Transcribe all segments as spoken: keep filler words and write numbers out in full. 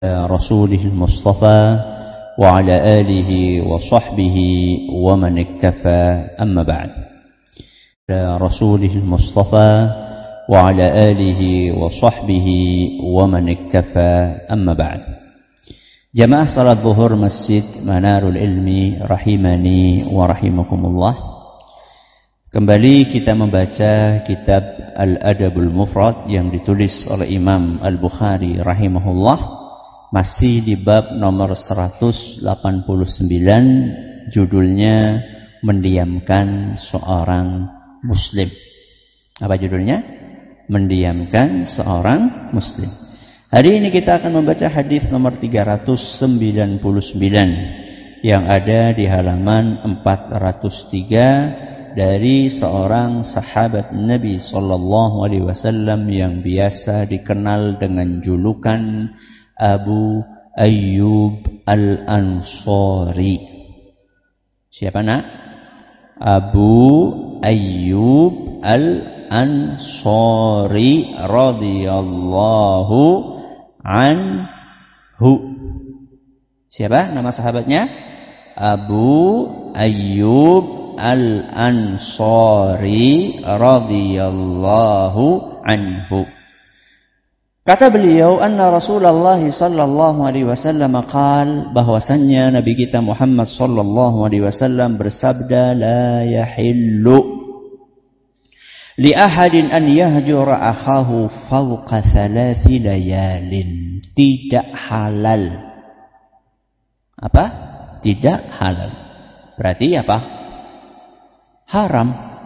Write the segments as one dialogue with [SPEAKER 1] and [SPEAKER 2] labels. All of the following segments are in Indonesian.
[SPEAKER 1] رسوله المصطفى وعلى آله وصحبه ومن اكتفى أما بعد رسوله المصطفى وعلى آله وصحبه ومن اكتفى أما بعد Jamaah salat zuhur Masjid Manarul Ilmi rahimani wa rahimakumullah. Kembali kita membaca kitab Al-Adabul Mufrad yang ditulis oleh Imam Al-Bukhari rahimahullah, masih di bab nomor seratus delapan puluh sembilan, judulnya mendiamkan seorang muslim. Apa judulnya? Mendiamkan seorang muslim. Hari ini kita akan membaca hadis nomor tiga ratus sembilan puluh sembilan yang ada di halaman empat ratus tiga dari seorang sahabat Nabi sallallahu alaihi wasallam yang biasa dikenal dengan julukan Abu Ayyub Al-Ansari. Siapa nak? Abu Ayyub Al-Ansari radhiyallahu anhu. Siapa nama sahabatnya? Abu Ayyub Al-Ansari radhiyallahu anhu. Kata beliau, anna Rasulullah sallallahu alaihi wasallam qaal, bahwasannya Nabi kita Muhammad sallallahu alaihi wasallam bersabda, la yahillu li ahadin an yahjura akhahu fawqa thalathi layalin. Tidak halal. Apa? Tidak halal. Berarti apa? Haram.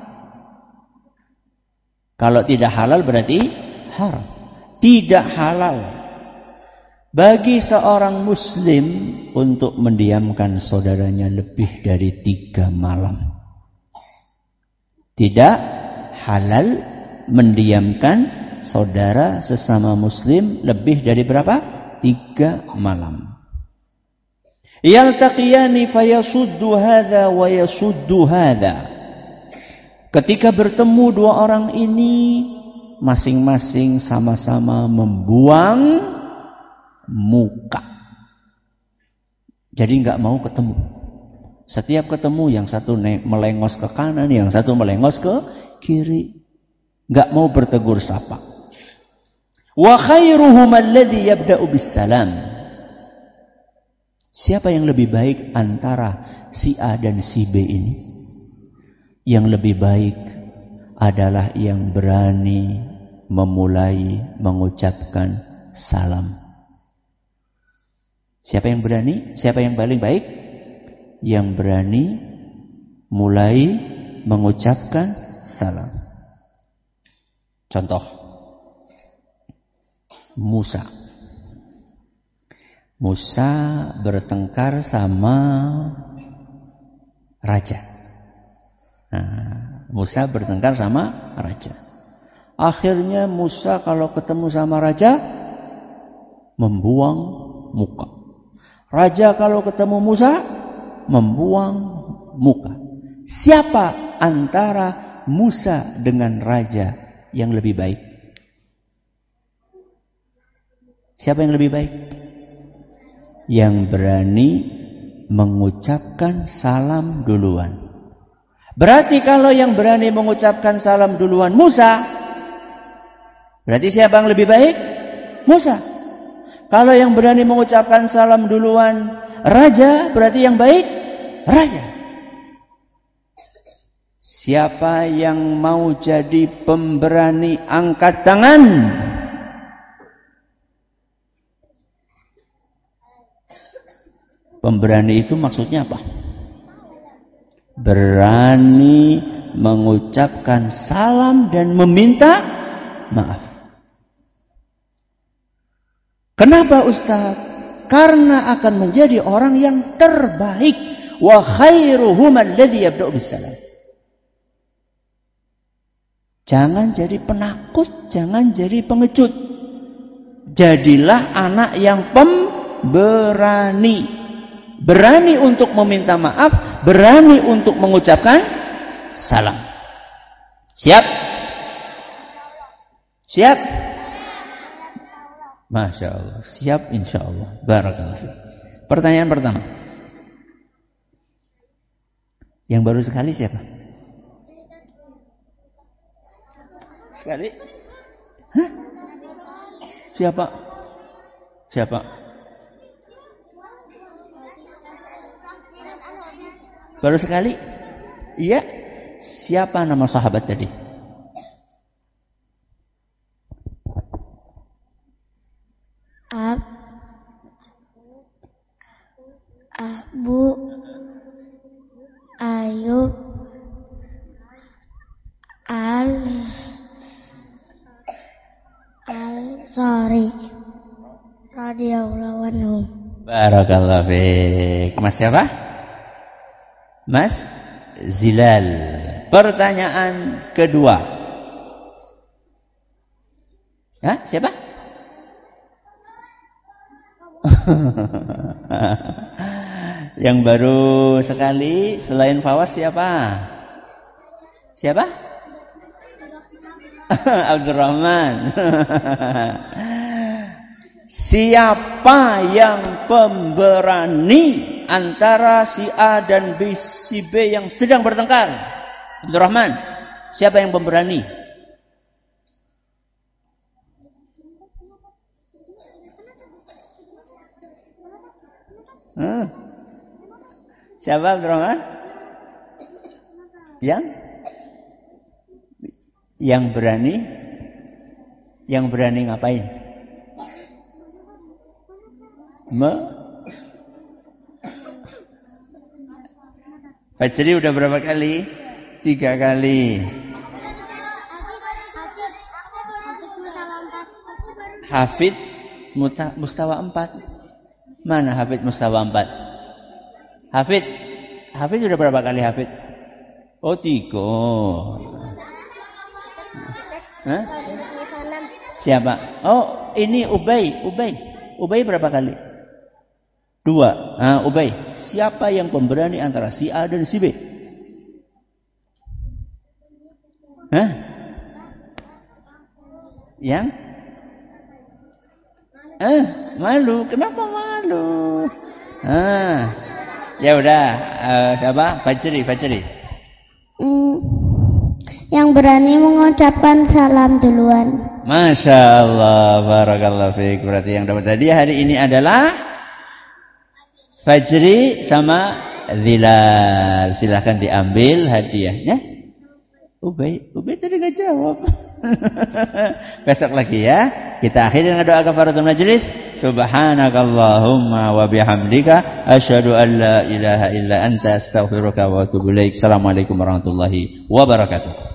[SPEAKER 1] Kalau tidak halal berarti haram. Tidak halal bagi seorang muslim untuk mendiamkan saudaranya lebih dari tiga malam. Tidak halal mendiamkan saudara sesama muslim lebih dari berapa? Tiga malam. Yaltaqiyani fayasuddu hadza wa yasuddu hadza. Ketika bertemu dua orang ini, masing-masing sama-sama membuang muka. Jadi enggak mau ketemu. Setiap ketemu yang satu melengos ke kanan, yang satu melengos ke kiri. Enggak mau bertegur sapa. Wa khairuhum alladhi yabda'u bis-salam. Siapa yang lebih baik antara si A dan si B ini? Yang lebih baik adalah yang berani memulai mengucapkan salam. Siapa yang berani? Siapa yang paling baik? Yang berani mulai mengucapkan salam. Contoh, Musa. Musa bertengkar sama raja. Nah, Musa bertengkar sama raja. Akhirnya Musa kalau ketemu sama raja membuang muka. Raja kalau ketemu Musa membuang muka. Siapa antara Musa dengan raja yang lebih baik? Siapa yang lebih baik? Yang berani mengucapkan salam duluan. Berarti kalau yang berani mengucapkan salam duluan Musa, berarti siapa yang lebih baik? Musa. Kalau yang berani mengucapkan salam duluan raja, berarti yang baik raja. Siapa yang mau jadi pemberani, angkat tangan. Pemberani itu maksudnya apa? Berani mengucapkan salam dan meminta maaf. Kenapa Ustaz? Karena akan menjadi orang yang terbaik. Wa khairuhum alladhi yabda'u bis-salam. Jangan jadi penakut, jangan jadi pengecut. Jadilah anak yang pemberani. Berani untuk meminta maaf, berani untuk mengucapkan salam. Siap? Siap? Masya Allah. Siap insya Allah. Barakallahu fiik. Pertanyaan pertama. Yang baru sekali siapa? Sekali? Hah? Siapa? Siapa? Baru sekali? Iya. Siapa nama sahabat tadi?
[SPEAKER 2] Ab Abu Ayub Al Al-Sari radhiyallahu anhu.
[SPEAKER 1] Barakallahu fiik. Mas siapa? Mas Zilal. Pertanyaan kedua. Hah? Siapa? Yang baru sekali selain Fawas siapa? Siapa? Abdurrahman. Siapa yang pemberani antara si A dan B, si B yang sedang bertengkar? Abdurrahman. Siapa yang pemberani? Hmm. Siapa Abdurrahman? Yang Yang berani Yang berani ngapain? Me Fajri udah berapa kali? Tiga kali. Hafid Mustawa empat. Mana Hafid Mustawa empat? Hafid Hafid udah berapa kali Hafid? Oh tiga. Hah? Siapa? Oh ini Ubay Ubay Ubay berapa kali? Dua. Ah, Ubay. Siapa yang pemberani antara si A dan si B? Hah? Yang? Eh, malu. Kenapa malu? Ah, ya udah. Uh, siapa? Fajri, Fajri.
[SPEAKER 2] Hmm, yang berani mengucapkan salam duluan.
[SPEAKER 1] Masya Allah, barakallahu fiik. Berarti yang dapat hadiah hari ini adalah Fajri sama Zilal. Silahkan diambil hadiahnya. Ubay, Ubay tadi gak jawab. Besok lagi ya. Kita akhiri dengan doa kafaratul majlis. Subhanakallahumma wa bihamdika asyhadu an la ilaha illa anta astaghfiruka wa atubu ilaik. Assalamualaikum warahmatullahi wabarakatuh.